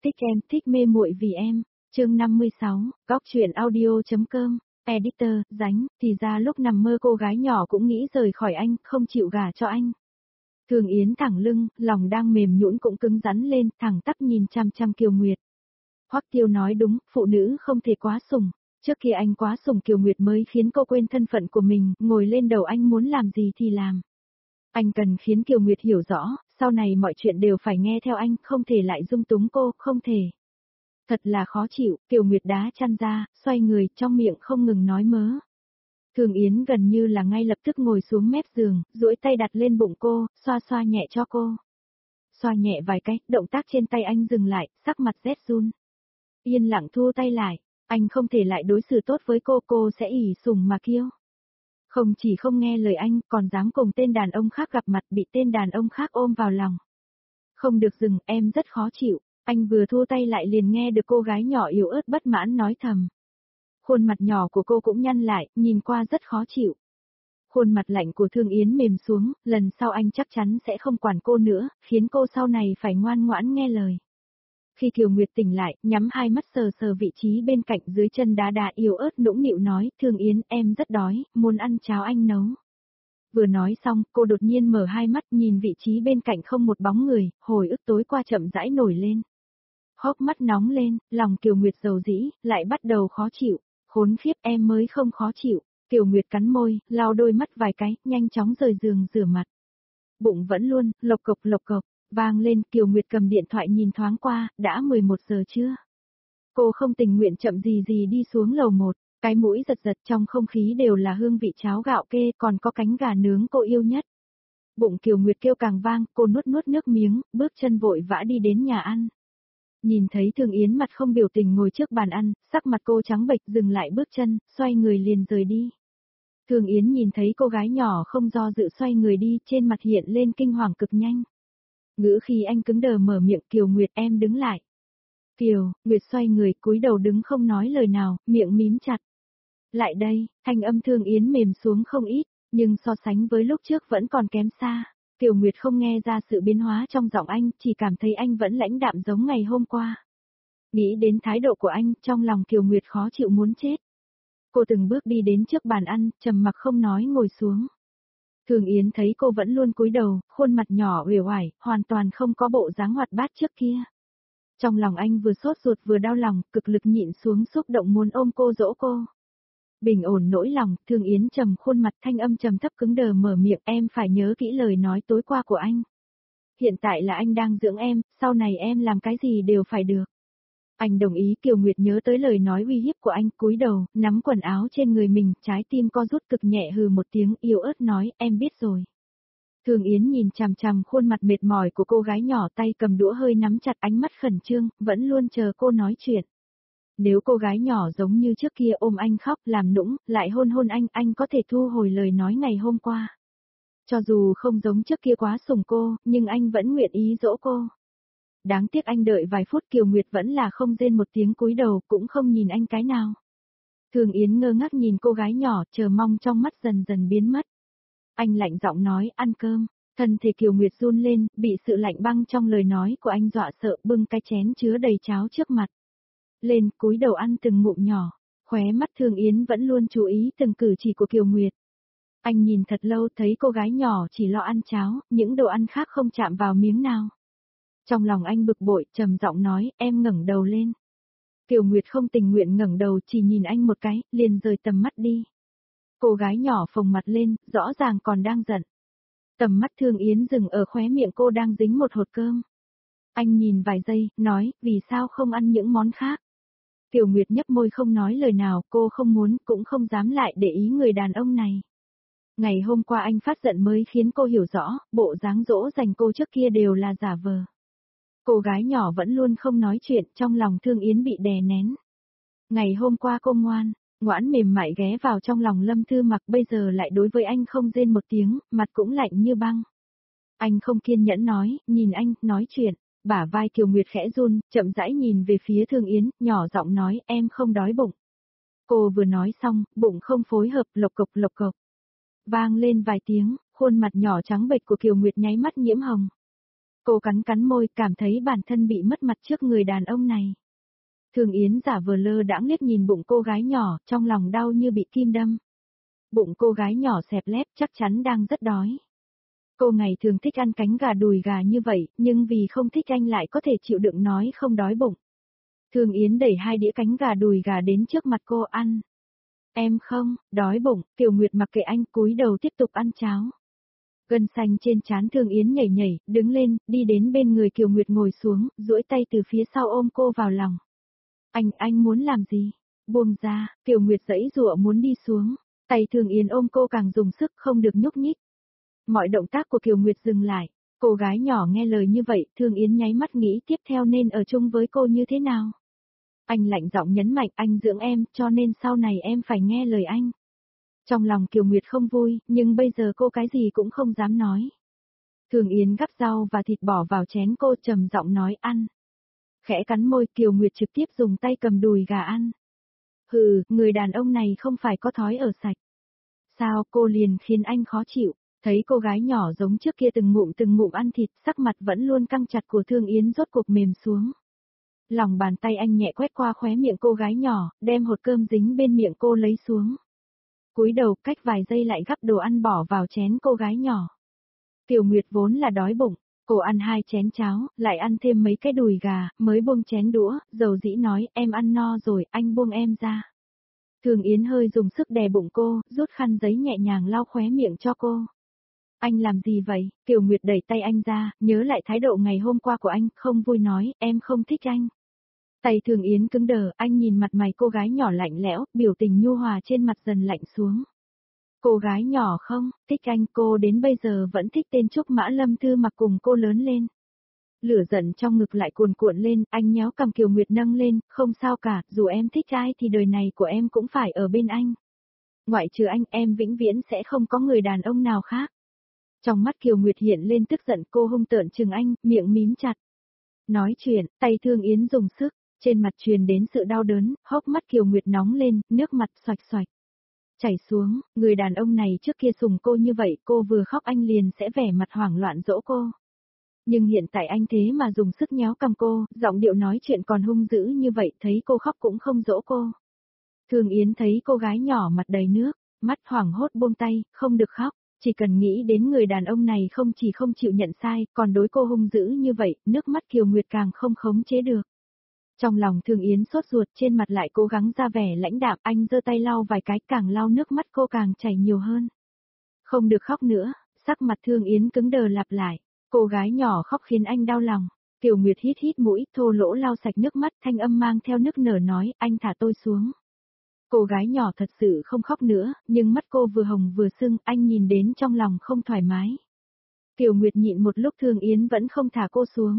Thích em, thích mê muội vì em. Chương 56, góc truyện audio.com. Editor, ránh, thì ra lúc nằm mơ cô gái nhỏ cũng nghĩ rời khỏi anh, không chịu gả cho anh. Thường Yến thẳng lưng, lòng đang mềm nhũn cũng cứng rắn lên, thẳng tắp nhìn chăm chăm Kiều Nguyệt. Hoắc Tiêu nói đúng, phụ nữ không thể quá sủng. Trước kia anh quá sủng Kiều Nguyệt mới khiến cô quên thân phận của mình, ngồi lên đầu anh muốn làm gì thì làm. Anh cần khiến Kiều Nguyệt hiểu rõ, sau này mọi chuyện đều phải nghe theo anh, không thể lại dung túng cô, không thể. Thật là khó chịu, Kiều Nguyệt đá chăn ra, xoay người, trong miệng không ngừng nói mớ. Thường Yến gần như là ngay lập tức ngồi xuống mép giường, duỗi tay đặt lên bụng cô, xoa xoa nhẹ cho cô. Xoa nhẹ vài cái, động tác trên tay anh dừng lại, sắc mặt rét run. Yên lặng thu tay lại, anh không thể lại đối xử tốt với cô sẽ ỷ sủng mà kiêu. Không chỉ không nghe lời anh, còn dám cùng tên đàn ông khác gặp mặt bị tên đàn ông khác ôm vào lòng. Không được dừng, em rất khó chịu. Anh vừa thu tay lại liền nghe được cô gái nhỏ yếu ớt bất mãn nói thầm. Khuôn mặt nhỏ của cô cũng nhăn lại, nhìn qua rất khó chịu. Khuôn mặt lạnh của Thương Yến mềm xuống, lần sau anh chắc chắn sẽ không quản cô nữa, khiến cô sau này phải ngoan ngoãn nghe lời. Khi Kiều Nguyệt tỉnh lại, nhắm hai mắt sờ sờ vị trí bên cạnh dưới chân đá đá yếu ớt nũng nịu nói, Thương Yến, em rất đói, muốn ăn cháo anh nấu. Vừa nói xong, cô đột nhiên mở hai mắt nhìn vị trí bên cạnh không một bóng người, hồi ức tối qua chậm rãi nổi lên. Hốc mắt nóng lên, lòng Kiều Nguyệt dầu dĩ, lại bắt đầu khó chịu. Khốn khiếp, em mới không khó chịu. Kiều Nguyệt cắn môi, lau đôi mắt vài cái, nhanh chóng rời giường rửa mặt. Bụng vẫn luôn, lộc cộc, vang lên. Kiều Nguyệt cầm điện thoại nhìn thoáng qua, đã 11 giờ chưa? Cô không tình nguyện chậm gì đi xuống lầu 1, cái mũi giật giật, trong không khí đều là hương vị cháo gạo kê, còn có cánh gà nướng cô yêu nhất. Bụng Kiều Nguyệt kêu càng vang, cô nuốt nước miếng, bước chân vội vã đi đến nhà ăn. Nhìn thấy Thường Yến mặt không biểu tình ngồi trước bàn ăn, sắc mặt cô trắng bệch, dừng lại bước chân, xoay người liền rời đi. Thường Yến nhìn thấy cô gái nhỏ không do dự xoay người đi, trên mặt hiện lên kinh hoàng cực nhanh. Ngữ khi anh cứng đờ mở miệng, Kiều Nguyệt, em đứng lại. Kiều Nguyệt xoay người, cúi đầu đứng không nói lời nào, miệng mím chặt. Lại đây, thanh âm Thường Yến mềm xuống không ít, nhưng so sánh với lúc trước vẫn còn kém xa. Kiều Nguyệt không nghe ra sự biến hóa trong giọng anh, chỉ cảm thấy anh vẫn lãnh đạm giống ngày hôm qua. Nghĩ đến thái độ của anh, trong lòng Kiều Nguyệt khó chịu muốn chết. Cô từng bước đi đến trước bàn ăn, trầm mặc không nói ngồi xuống. Thường Yến thấy cô vẫn luôn cúi đầu, khuôn mặt nhỏ uể oải, hoàn toàn không có bộ dáng hoạt bát trước kia. Trong lòng anh vừa sốt ruột vừa đau lòng, cực lực nhịn xuống xúc động muốn ôm cô dỗ cô. Bình ổn nỗi lòng, Thường Yến trầm khuôn mặt, thanh âm trầm thấp cứng đờ mở miệng, em phải nhớ kỹ lời nói tối qua của anh. Hiện tại là anh đang dưỡng em, sau này em làm cái gì đều phải được. Anh đồng ý. Kiều Nguyệt nhớ tới lời nói uy hiếp của anh, cúi đầu, nắm quần áo trên người mình, trái tim co rút cực nhẹ, hừ một tiếng, yếu ớt nói, em biết rồi. Thường Yến nhìn chằm chằm khuôn mặt mệt mỏi của cô gái nhỏ, tay cầm đũa hơi nắm chặt, ánh mắt khẩn trương, vẫn luôn chờ cô nói chuyện. Nếu cô gái nhỏ giống như trước kia ôm anh khóc, làm nũng, lại hôn anh có thể thu hồi lời nói ngày hôm qua. Cho dù không giống trước kia quá sủng cô, nhưng anh vẫn nguyện ý dỗ cô. Đáng tiếc anh đợi vài phút, Kiều Nguyệt vẫn là không rên một tiếng, cúi đầu, cũng không nhìn anh cái nào. Thường Yến ngơ ngác nhìn cô gái nhỏ, chờ mong trong mắt dần dần biến mất. Anh lạnh giọng nói, ăn cơm. Thân thể Kiều Nguyệt run lên, bị sự lạnh băng trong lời nói của anh dọa sợ, bưng cái chén chứa đầy cháo trước mặt. Lên, cúi đầu ăn từng ngụm nhỏ, khóe mắt Thường Yến vẫn luôn chú ý từng cử chỉ của Kiều Nguyệt. Anh nhìn thật lâu, thấy cô gái nhỏ chỉ lo ăn cháo, những đồ ăn khác không chạm vào miếng nào. Trong lòng anh bực bội, trầm giọng nói, em ngẩng đầu lên. Kiều Nguyệt không tình nguyện ngẩng đầu, chỉ nhìn anh một cái, liền rời tầm mắt đi. Cô gái nhỏ phồng mặt lên, rõ ràng còn đang giận. Tầm mắt Thường Yến dừng ở khóe miệng cô đang dính một hột cơm. Anh nhìn vài giây, nói, vì sao không ăn những món khác? Kiều Nguyệt nhấp môi không nói lời nào, cô không muốn, cũng không dám lại để ý người đàn ông này. Ngày hôm qua anh phát giận mới khiến cô hiểu rõ, bộ dáng dỗ dành cô trước kia đều là giả vờ. Cô gái nhỏ vẫn luôn không nói chuyện, trong lòng Thương Yến bị đè nén. Ngày hôm qua cô ngoãn mềm mại ghé vào trong lòng Lâm Thư Mặc, bây giờ lại đối với anh không rên một tiếng, mặt cũng lạnh như băng. Anh không kiên nhẫn nói, nhìn anh, nói chuyện. Bả vai Kiều Nguyệt khẽ run, chậm rãi nhìn về phía Thương Yến, nhỏ giọng nói, em không đói bụng. Cô vừa nói xong, bụng không phối hợp, lộc cộc. Vang lên vài tiếng, khuôn mặt nhỏ trắng bệch của Kiều Nguyệt nháy mắt nhiễm hồng. Cô cắn cắn môi, cảm thấy bản thân bị mất mặt trước người đàn ông này. Thường Yến giả vờ lơ đãng liếc nhìn bụng cô gái nhỏ, trong lòng đau như bị kim đâm. Bụng cô gái nhỏ xẹp lép chắc chắn đang rất đói. Cô ngày thường thích ăn cánh gà đùi gà như vậy, nhưng vì không thích anh lại có thể chịu đựng nói không đói bụng. Thường Yến đẩy 2 đĩa cánh gà đùi gà đến trước mặt cô ăn. Em không, đói bụng, Kiều Nguyệt mặc kệ anh cúi đầu tiếp tục ăn cháo. Gân xanh trên trán Thường Yến nhảy nhảy, đứng lên, đi đến bên người Kiều Nguyệt ngồi xuống, duỗi tay từ phía sau ôm cô vào lòng. Anh muốn làm gì? Buông ra, Kiều Nguyệt giãy giụa muốn đi xuống. Tay Thường Yến ôm cô càng dùng sức không được nhúc nhích. Mọi động tác của Kiều Nguyệt dừng lại. Cô gái nhỏ nghe lời như vậy, Thường Yến nháy mắt nghĩ tiếp theo nên ở chung với cô như thế nào. Anh lạnh giọng nhấn mạnh anh dưỡng em, cho nên sau này em phải nghe lời anh. Trong lòng Kiều Nguyệt không vui, nhưng bây giờ cô cái gì cũng không dám nói. Thường Yến gắp rau và thịt bỏ vào chén cô trầm giọng nói ăn. Khẽ cắn môi Kiều Nguyệt trực tiếp dùng tay cầm đùi gà ăn. Hừ, người đàn ông này không phải có thói ở sạch. Sao cô liền khiến anh khó chịu, thấy cô gái nhỏ giống trước kia từng ngụm ăn thịt, sắc mặt vẫn luôn căng chặt của Thương Yến rốt cuộc mềm xuống. Lòng bàn tay anh nhẹ quét qua khóe miệng cô gái nhỏ, đem hột cơm dính bên miệng cô lấy xuống. Cúi đầu cách vài giây lại gắp đồ ăn bỏ vào chén cô gái nhỏ. Kiều Nguyệt vốn là đói bụng, cô ăn 2 chén cháo, lại ăn thêm mấy cái đùi gà, mới buông chén đũa, dầu dĩ nói em ăn no rồi, anh buông em ra. Thường Yến hơi dùng sức đè bụng cô, rút khăn giấy nhẹ nhàng lau khóe miệng cho cô. Anh làm gì vậy? Kiều Nguyệt đẩy tay anh ra, nhớ lại thái độ ngày hôm qua của anh, không vui nói, em không thích anh. Tay Thường Yến cứng đờ, anh nhìn mặt mày cô gái nhỏ lạnh lẽo, biểu tình nhu hòa trên mặt dần lạnh xuống. Cô gái nhỏ không, thích anh, cô đến bây giờ vẫn thích tên Trúc Mã Lâm Thư mặc cùng cô lớn lên. Lửa giận trong ngực lại cuồn cuộn lên, anh nhéo cầm Kiều Nguyệt nâng lên, không sao cả, dù em thích ai thì đời này của em cũng phải ở bên anh. Ngoại trừ anh, em vĩnh viễn sẽ không có người đàn ông nào khác. Trong mắt Kiều Nguyệt hiện lên tức giận, cô hung tợn trừng anh, miệng mím chặt. Nói chuyện, tay Thương Yến dùng sức, trên mặt truyền đến sự đau đớn, hốc mắt Kiều Nguyệt nóng lên, nước mặt xoạch xoạch. Chảy xuống, người đàn ông này trước kia sủng cô như vậy, cô vừa khóc anh liền sẽ vẻ mặt hoảng loạn dỗ cô. Nhưng hiện tại anh thế mà dùng sức nhéo cầm cô, giọng điệu nói chuyện còn hung dữ như vậy, thấy cô khóc cũng không dỗ cô. Thường Yến thấy cô gái nhỏ mặt đầy nước, mắt hoảng hốt buông tay, không được khóc, chỉ cần nghĩ đến người đàn ông này không chỉ không chịu nhận sai, còn đối cô hung dữ như vậy, nước mắt Kiều Nguyệt càng không khống chế được. Trong lòng Thường Yến sốt ruột, trên mặt lại cố gắng ra vẻ lãnh đạm, anh giơ tay lau vài cái, càng lau nước mắt cô càng chảy nhiều hơn. Không được khóc nữa, sắc mặt Thường Yến cứng đờ lặp lại. Cô gái nhỏ khóc khiến anh đau lòng. Kiều Nguyệt hít hít mũi, thô lỗ lau sạch nước mắt, thanh âm mang theo nức nở nói, anh thả tôi xuống. Cô gái nhỏ thật sự không khóc nữa, nhưng mắt cô vừa hồng vừa sưng, anh nhìn đến trong lòng không thoải mái. Kiều Nguyệt nhịn một lúc Thường Yến vẫn không thả cô xuống.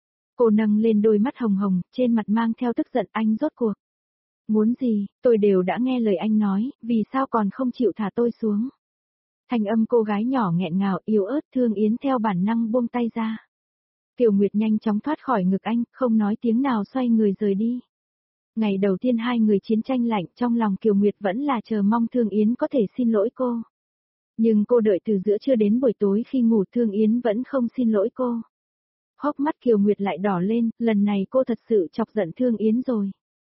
Cô nâng lên đôi mắt hồng hồng, trên mặt mang theo tức giận, anh rốt cuộc. Muốn gì, tôi đều đã nghe lời anh nói, vì sao còn không chịu thả tôi xuống. Thanh âm cô gái nhỏ nghẹn ngào yếu ớt, Thương Yến theo bản năng buông tay ra. Kiều Nguyệt nhanh chóng thoát khỏi ngực anh, không nói tiếng nào xoay người rời đi. Ngày đầu tiên hai người chiến tranh lạnh, trong lòng Kiều Nguyệt vẫn là chờ mong Thương Yến có thể xin lỗi cô. Nhưng cô đợi từ giữa trưa đến buổi tối khi ngủ Thương Yến vẫn không xin lỗi cô. Hốc mắt Kiều Nguyệt lại đỏ lên, lần này cô thật sự chọc giận Thương Yến rồi.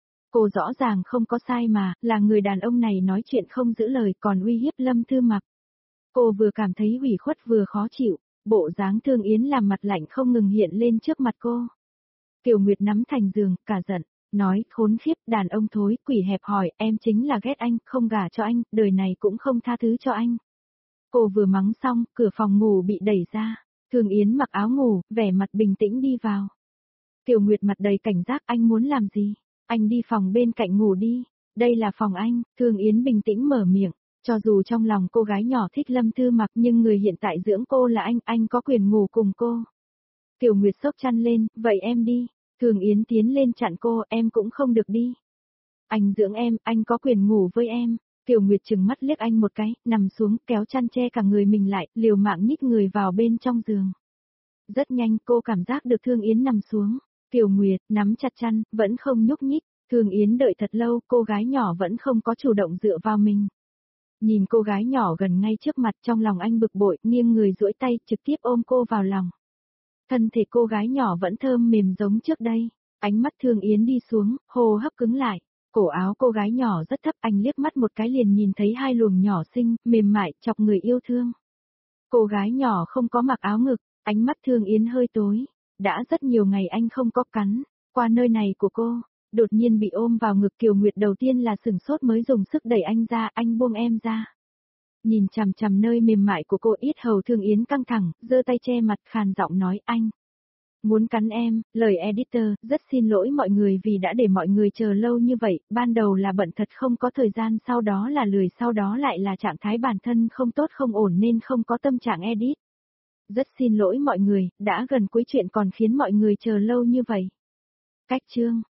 Cô rõ ràng không có sai mà, là người đàn ông này nói chuyện không giữ lời còn uy hiếp Lâm Thư Mặc. Cô vừa cảm thấy ủy khuất vừa khó chịu, bộ dáng Thương Yến làm mặt lạnh không ngừng hiện lên trước mặt cô. Kiều Nguyệt nắm thành giường, cả giận, nói khốn khiếp, đàn ông thối, quỷ hẹp hòi, em chính là ghét anh, không gả cho anh, đời này cũng không tha thứ cho anh. Cô vừa mắng xong, cửa phòng ngủ bị đẩy ra, Thương Yến mặc áo ngủ, vẻ mặt bình tĩnh đi vào. Kiều Nguyệt mặt đầy cảnh giác, anh muốn làm gì? Anh đi phòng bên cạnh ngủ đi, đây là phòng anh, Thương Yến bình tĩnh mở miệng. Cho dù trong lòng cô gái nhỏ thích Lâm Thư Mặc nhưng người hiện tại dưỡng cô là anh có quyền ngủ cùng cô. Kiều Nguyệt xốc chăn lên, vậy em đi. Thường Yến tiến lên chặn cô, em cũng không được đi. Anh dưỡng em, anh có quyền ngủ với em. Kiều Nguyệt trừng mắt liếc anh một cái, nằm xuống, kéo chăn che cả người mình lại, liều mạng nhích người vào bên trong giường. Rất nhanh cô cảm giác được Thương Yến nằm xuống. Kiều Nguyệt nắm chặt chăn, vẫn không nhúc nhích. Thương Yến đợi thật lâu, cô gái nhỏ vẫn không có chủ động dựa vào mình. Nhìn cô gái nhỏ gần ngay trước mặt trong lòng anh bực bội, nghiêng người duỗi tay trực tiếp ôm cô vào lòng. Thân thể cô gái nhỏ vẫn thơm mềm giống trước đây. Ánh mắt Thương Yến đi xuống, hô hấp cứng lại. Cổ áo cô gái nhỏ rất thấp, anh liếc mắt một cái liền nhìn thấy hai luồng nhỏ xinh, mềm mại, chọc người yêu thương. Cô gái nhỏ không có mặc áo ngực, ánh mắt Thương Yến hơi tối. Đã rất nhiều ngày anh không có cắn qua nơi này của cô. Đột nhiên bị ôm vào ngực Kiều Nguyệt đầu tiên là sửng sốt mới dùng sức đẩy anh ra, anh buông em ra. Nhìn chằm chằm nơi mềm mại của cô, yết hầu Thương Yến căng thẳng, giơ tay che mặt khàn giọng nói anh. Muốn cắn em, lời editor, rất xin lỗi mọi người vì đã để mọi người chờ lâu như vậy, ban đầu là bận thật không có thời gian, sau đó là lười, sau đó lại là trạng thái bản thân không tốt không ổn nên không có tâm trạng edit. Rất xin lỗi mọi người, đã gần cuối chuyện còn khiến mọi người chờ lâu như vậy. Cách chương